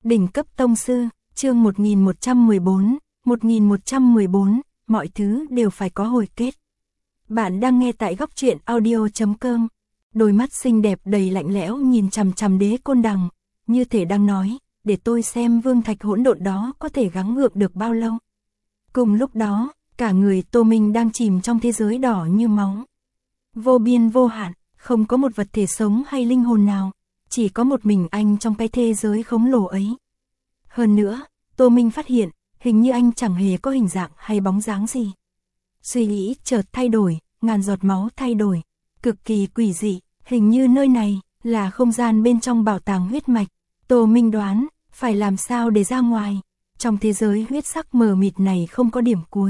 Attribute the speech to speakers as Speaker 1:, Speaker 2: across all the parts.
Speaker 1: Đỉnh cấp tông sư, chương 1114, mọi thứ đều phải có hồi kết. Bạn đang nghe tại góc truyện audio.com. Đôi mắt xinh đẹp đầy lạnh lẽo nhìn chằm chằm Đế Côn Đằng, như thể đang nói, để tôi xem vương thạch hỗn độn đó có thể gắng gượng được bao lâu. Cùng lúc đó, cả người Tô Minh đang chìm trong thế giới đỏ như máu. Vô biên vô hạn, không có một vật thể sống hay linh hồn nào, chỉ có một mình anh trong cái thế giới khổng lồ ấy. Hơn nữa, Tô Minh phát hiện, hình như anh chẳng hề có hình dạng hay bóng dáng gì. Suy nghĩ chợt thay đổi, ngàn giọt máu thay đổi, cực kỳ quỷ dị, hình như nơi này là không gian bên trong bảo tàng huyết mạch. Tô Minh đoán, phải làm sao để ra ngoài, trong thế giới huyết sắc mờ mịt này không có điểm cuối.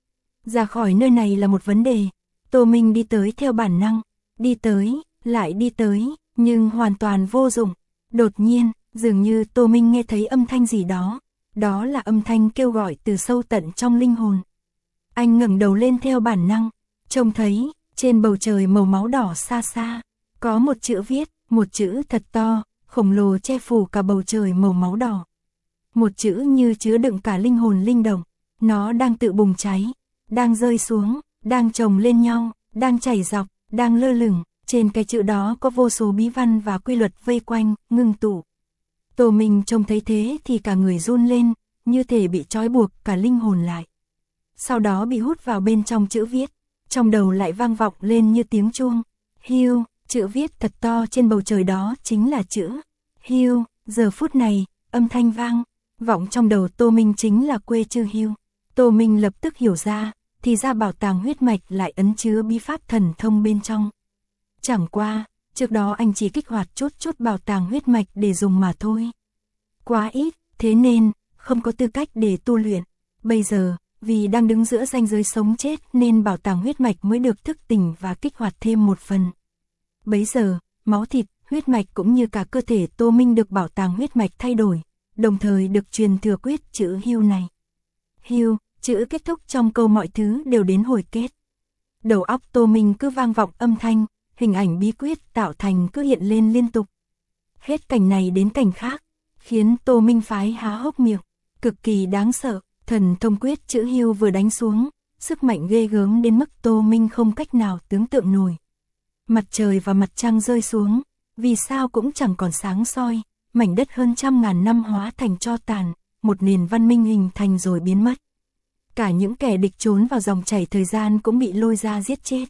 Speaker 1: Ra khỏi nơi này là một vấn đề. Tô Minh đi tới theo bản năng, đi tới, lại đi tới, nhưng hoàn toàn vô dụng. Đột nhiên, dường như Tô Minh nghe thấy âm thanh gì đó, đó là âm thanh kêu gọi từ sâu tận trong linh hồn. Anh ngẩng đầu lên theo bản năng, trông thấy, trên bầu trời màu máu đỏ xa xa, có một chữ viết, một chữ thật to, khổng lồ che phủ cả bầu trời màu máu đỏ. Một chữ như chứa đựng cả linh hồn linh động, nó đang tự bùng cháy, đang rơi xuống, đang chồng lên nhau, đang chảy dọc, đang lơ lửng, trên cái chữ đó có vô số bí văn và quy luật vây quanh, ngưng tụ. Tô Minh trông thấy thế thì cả người run lên, như thể bị trói buộc cả linh hồn lại. Sau đó bị hút vào bên trong chữ viết, trong đầu lại vang vọng lên như tiếng chuông. Hiu, chữ viết thật to trên bầu trời đó chính là chữ Hiu. Giờ phút này, âm thanh vang vọng trong đầu Tô Minh chính là quê chữ Hiu. Tô Minh lập tức hiểu ra, thì ra bảo tàng huyết mạch lại ẩn chứa bí pháp thần thông bên trong. Chẳng qua, trước đó anh chỉ kích hoạt chút bảo tàng huyết mạch để dùng mà thôi. Quá ít, thế nên, không có tư cách để tu luyện. Bây giờ, vì đang đứng giữa ranh giới sống chết nên bảo tàng huyết mạch mới được thức tỉnh và kích hoạt thêm một phần. Bấy giờ, máu thịt, huyết mạch cũng như cả cơ thể Tô Minh được bảo tàng huyết mạch thay đổi, đồng thời được truyền thừa quyết chữ Hiu này. Hiu, chữ kết thúc trong câu mọi thứ đều đến hồi kết. Đầu óc Tô Minh cứ vang vọng âm thanh, hình ảnh bí quyết tạo thành cứ hiện lên liên tục. Hết cảnh này đến cảnh khác, khiến Tô Minh phái há hốc miệng, cực kỳ đáng sợ. Thần thông quyết chữ Hiu vừa đánh xuống, sức mạnh ghê gớm đến mức Tô Minh không cách nào tưởng tượng nổi. Mặt trời và mặt trăng rơi xuống, vì sao cũng chẳng còn sáng soi, mảnh đất hơn 100.000 năm hóa thành tro tàn, một nền văn minh hình thành rồi biến mất. Cả những kẻ địch trốn vào dòng chảy thời gian cũng bị lôi ra giết chết.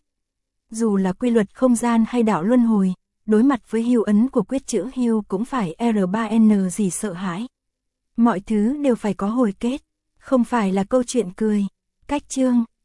Speaker 1: Dù là quy luật không gian hay đạo luân hồi, đối mặt với Hiu ấn của quyết chữ Hiu cũng phải R3N gì sợ hãi. Mọi thứ đều phải có hồi kết, không phải là câu chuyện cười. Cách chương